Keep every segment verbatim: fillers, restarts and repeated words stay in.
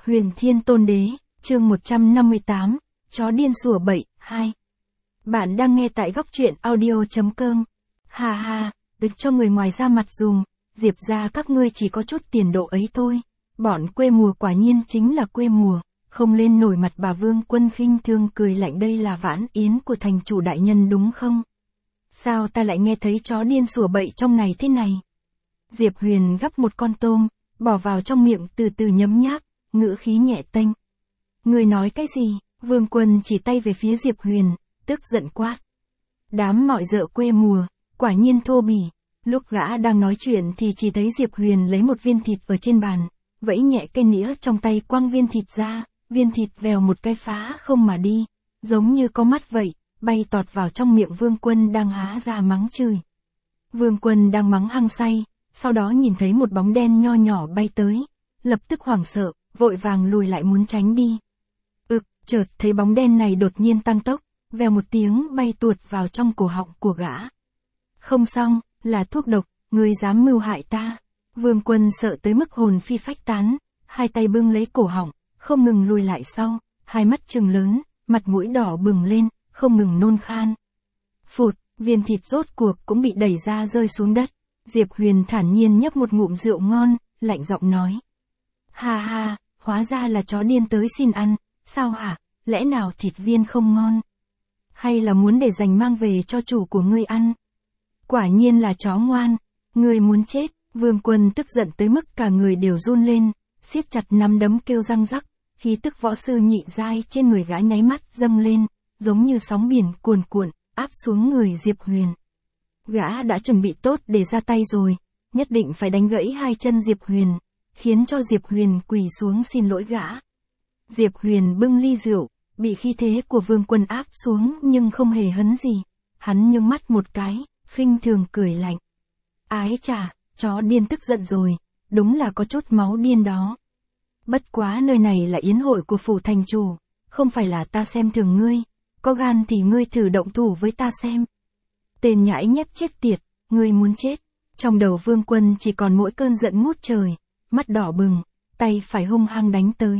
Huyền Thiên Tôn Đế, chương một trăm năm mươi tám, chó điên sủa bậy, hai. Bạn đang nghe tại góc truyện audio chấm com. Ha ha, được cho người ngoài ra mặt dùm, Diệp ra các ngươi chỉ có chút tiền độ ấy thôi. Bọn quê mùa quả nhiên chính là quê mùa, không lên nổi mặt. Bà Vương Quân khinh thương cười lạnh, đây là vãn yến của thành chủ đại nhân đúng không? Sao ta lại nghe thấy chó điên sủa bậy trong này thế này? Diệp Huyền gắp một con tôm, bỏ vào trong miệng từ từ nhấm nháp, ngữ khí nhẹ tênh. Người nói cái gì? Vương Quân chỉ tay về phía Diệp Huyền, tức giận quát. Đám mọi dợ quê mùa, quả nhiên thô bỉ. Lúc gã đang nói chuyện thì chỉ thấy Diệp Huyền lấy một viên thịt ở trên bàn, vẫy nhẹ cây nĩa trong tay quăng viên thịt ra, viên thịt vèo một cái phá không mà đi, giống như có mắt vậy, bay tọt vào trong miệng Vương Quân đang há ra mắng chửi. Vương Quân đang mắng hăng say, sau đó nhìn thấy một bóng đen nho nhỏ bay tới, lập tức hoảng sợ, vội vàng lùi lại muốn tránh đi. Ực, chợt thấy bóng đen này đột nhiên tăng tốc, vèo một tiếng bay tuột vào trong cổ họng của gã. Không xong, là thuốc độc, ngươi dám mưu hại ta. Vương Quân sợ tới mức hồn phi phách tán, hai tay bưng lấy cổ họng, không ngừng lùi lại sau, hai mắt trừng lớn, mặt mũi đỏ bừng lên, không ngừng nôn khan. Phụt, viên thịt rốt cuộc cũng bị đẩy ra rơi xuống đất. Diệp Huyền thản nhiên nhấp một ngụm rượu ngon, lạnh giọng nói. Ha ha, hóa ra là chó điên tới xin ăn, sao hả, lẽ nào thịt viên không ngon? Hay là muốn để dành mang về cho chủ của ngươi ăn? Quả nhiên là chó ngoan, ngươi muốn chết. Vương Quân tức giận tới mức cả người đều run lên, siết chặt nắm đấm kêu răng rắc, khí tức võ sư nhị giai trên người gã nháy mắt dâng lên, giống như sóng biển cuồn cuộn, áp xuống người Diệp Huyền. Gã đã chuẩn bị tốt để ra tay rồi, nhất định phải đánh gãy hai chân Diệp Huyền, khiến cho Diệp Huyền quỳ xuống xin lỗi gã. Diệp Huyền bưng ly rượu, bị khí thế của Vương Quân áp xuống nhưng không hề hấn gì. Hắn nhướng mắt một cái, khinh thường cười lạnh. Ái chà, chó điên tức giận rồi, đúng là có chút máu điên đó. Bất quá nơi này là yến hội của phủ thành chủ, không phải là ta xem thường ngươi, có gan thì ngươi thử động thủ với ta xem. Tên nhãi nhép chết tiệt, ngươi muốn chết. Trong đầu Vương Quân chỉ còn mỗi cơn giận ngút trời, mắt đỏ bừng, tay phải hung hăng đánh tới.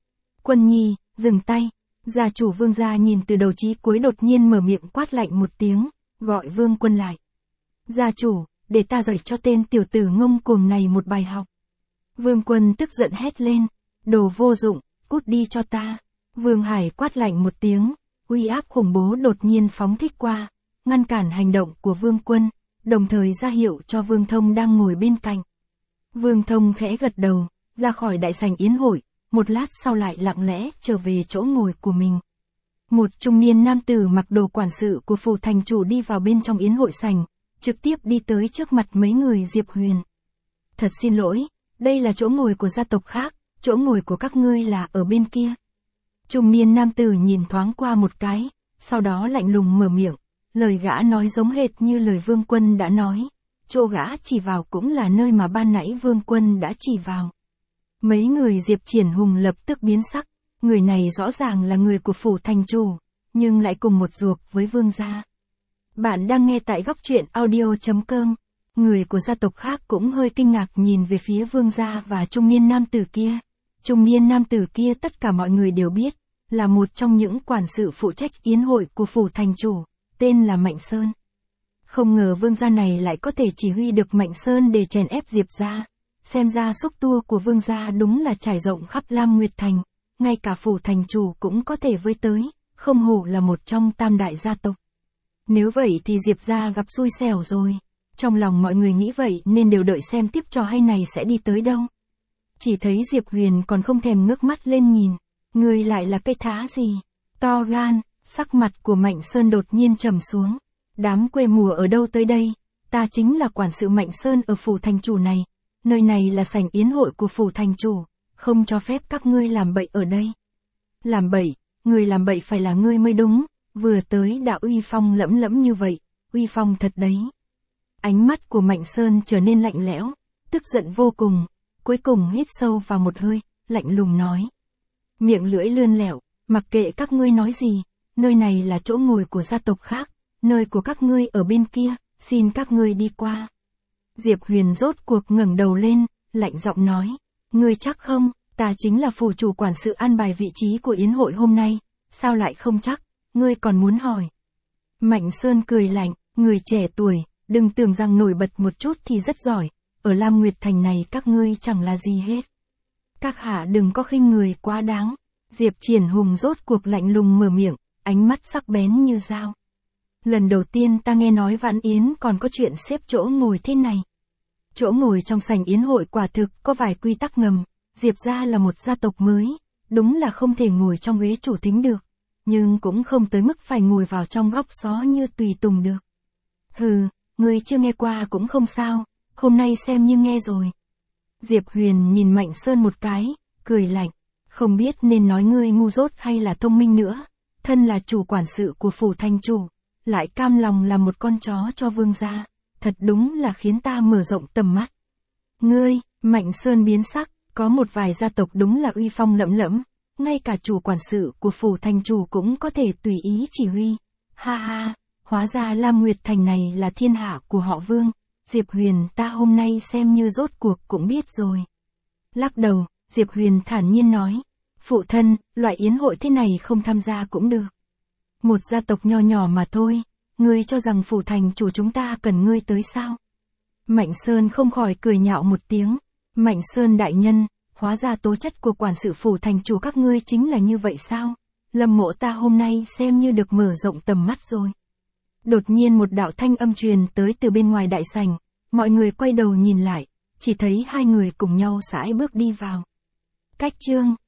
Quân nhi, dừng tay. Gia chủ Vương gia nhìn từ đầu chí cuối đột nhiên mở miệng quát lạnh một tiếng, gọi Vương Quân lại. Gia chủ, để ta dạy cho tên tiểu tử ngông cuồng này một bài học. Vương Quân tức giận hét lên, đồ vô dụng, cút đi cho ta. Vương Hải quát lạnh một tiếng, uy áp khủng bố đột nhiên phóng thích qua, ngăn cản hành động của Vương Quân, đồng thời ra hiệu cho Vương Thông đang ngồi bên cạnh. Vương Thông khẽ gật đầu, ra khỏi đại sảnh yến hội, một lát sau lại lặng lẽ trở về chỗ ngồi của mình. Một trung niên nam tử mặc đồ quản sự của phủ thành chủ đi vào bên trong yến hội sảnh, trực tiếp đi tới trước mặt mấy người Diệp Huyền. Thật xin lỗi, đây là chỗ ngồi của gia tộc khác, chỗ ngồi của các ngươi là ở bên kia. Trung niên nam tử nhìn thoáng qua một cái, sau đó lạnh lùng mở miệng, lời gã nói giống hệt như lời Vương Quân đã nói, chỗ gã chỉ vào cũng là nơi mà ban nãy Vương Quân đã chỉ vào. Mấy người Diệp Triển Hùng lập tức biến sắc, người này rõ ràng là người của phủ thành chủ, nhưng lại cùng một ruột với Vương gia. Bạn đang nghe tại góc truyện audio chấm com, người của gia tộc khác cũng hơi kinh ngạc nhìn về phía Vương gia và trung niên nam tử kia. Trung niên nam tử kia tất cả mọi người đều biết, là một trong những quản sự phụ trách yến hội của phủ thành chủ, tên là Mạnh Sơn. Không ngờ Vương gia này lại có thể chỉ huy được Mạnh Sơn để chèn ép Diệp gia. Xem ra xúc tua của Vương gia đúng là trải rộng khắp Lam Nguyệt Thành, ngay cả phủ thành chủ cũng có thể với tới, không hổ là một trong tam đại gia tộc. Nếu vậy thì Diệp gia gặp xui xẻo rồi. Trong lòng mọi người nghĩ vậy nên đều đợi xem tiếp trò hay này sẽ đi tới đâu. Chỉ thấy Diệp Huyền còn không thèm ngước mắt lên nhìn, người lại là cây thá gì? To gan, sắc mặt của Mạnh Sơn đột nhiên trầm xuống. Đám quê mùa ở đâu tới đây? Ta chính là quản sự Mạnh Sơn ở phủ thành chủ này. Nơi này là sảnh yến hội của phủ thành chủ, không cho phép các ngươi làm bậy ở đây. Làm bậy, người làm bậy phải là ngươi mới đúng, vừa tới đã uy phong lẫm lẫm như vậy, uy phong thật đấy. Ánh mắt của Mạnh Sơn trở nên lạnh lẽo, tức giận vô cùng, cuối cùng hít sâu vào một hơi, lạnh lùng nói. Miệng lưỡi lươn lẹo, mặc kệ các ngươi nói gì, nơi này là chỗ ngồi của gia tộc khác, nơi của các ngươi ở bên kia, xin các ngươi đi qua. Diệp Huyền rốt cuộc ngẩng đầu lên, lạnh giọng nói, ngươi chắc không? Ta chính là phủ chủ quản sự an bài vị trí của yến hội hôm nay, sao lại không chắc, ngươi còn muốn hỏi. Mạnh Sơn cười lạnh, người trẻ tuổi, đừng tưởng rằng nổi bật một chút thì rất giỏi, ở Lam Nguyệt Thành này các ngươi chẳng là gì hết. Các hạ đừng có khinh người quá đáng. Diệp Triển Hùng rốt cuộc lạnh lùng mở miệng, ánh mắt sắc bén như dao. Lần đầu tiên ta nghe nói Vãn Yến còn có chuyện xếp chỗ ngồi thế này. Chỗ ngồi trong sảnh yến hội quả thực có vài quy tắc ngầm, Diệp gia là một gia tộc mới, đúng là không thể ngồi trong ghế chủ thính được, nhưng cũng không tới mức phải ngồi vào trong góc xó như tùy tùng được. Hừ, ngươi chưa nghe qua cũng không sao, hôm nay xem như nghe rồi. Diệp Huyền nhìn Mạnh Sơn một cái, cười lạnh, không biết nên nói ngươi ngu dốt hay là thông minh nữa, thân là chủ quản sự của phủ thành chủ, lại cam lòng làm một con chó cho vương gia, thật đúng là khiến ta mở rộng tầm mắt. Ngươi, Mạnh Sơn biến sắc, có một vài gia tộc đúng là uy phong lẫm lẫm, ngay cả chủ quản sự của phủ thành chủ cũng có thể tùy ý chỉ huy. Ha ha, hóa ra Lam Nguyệt Thành này là thiên hạ của họ Vương, Diệp Huyền ta hôm nay xem như rốt cuộc cũng biết rồi. Lắc đầu, Diệp Huyền thản nhiên nói, phụ thân, loại yến hội thế này không tham gia cũng được. Một gia tộc nho nhỏ mà thôi, ngươi cho rằng phủ thành chủ chúng ta cần ngươi tới sao? Mạnh Sơn không khỏi cười nhạo một tiếng, Mạnh Sơn đại nhân, hóa ra tố chất của quản sự phủ thành chủ các ngươi chính là như vậy sao? Lâm Mộ ta hôm nay xem như được mở rộng tầm mắt rồi. Đột nhiên một đạo thanh âm truyền tới từ bên ngoài đại sảnh, mọi người quay đầu nhìn lại, chỉ thấy hai người cùng nhau sải bước đi vào. Cách chương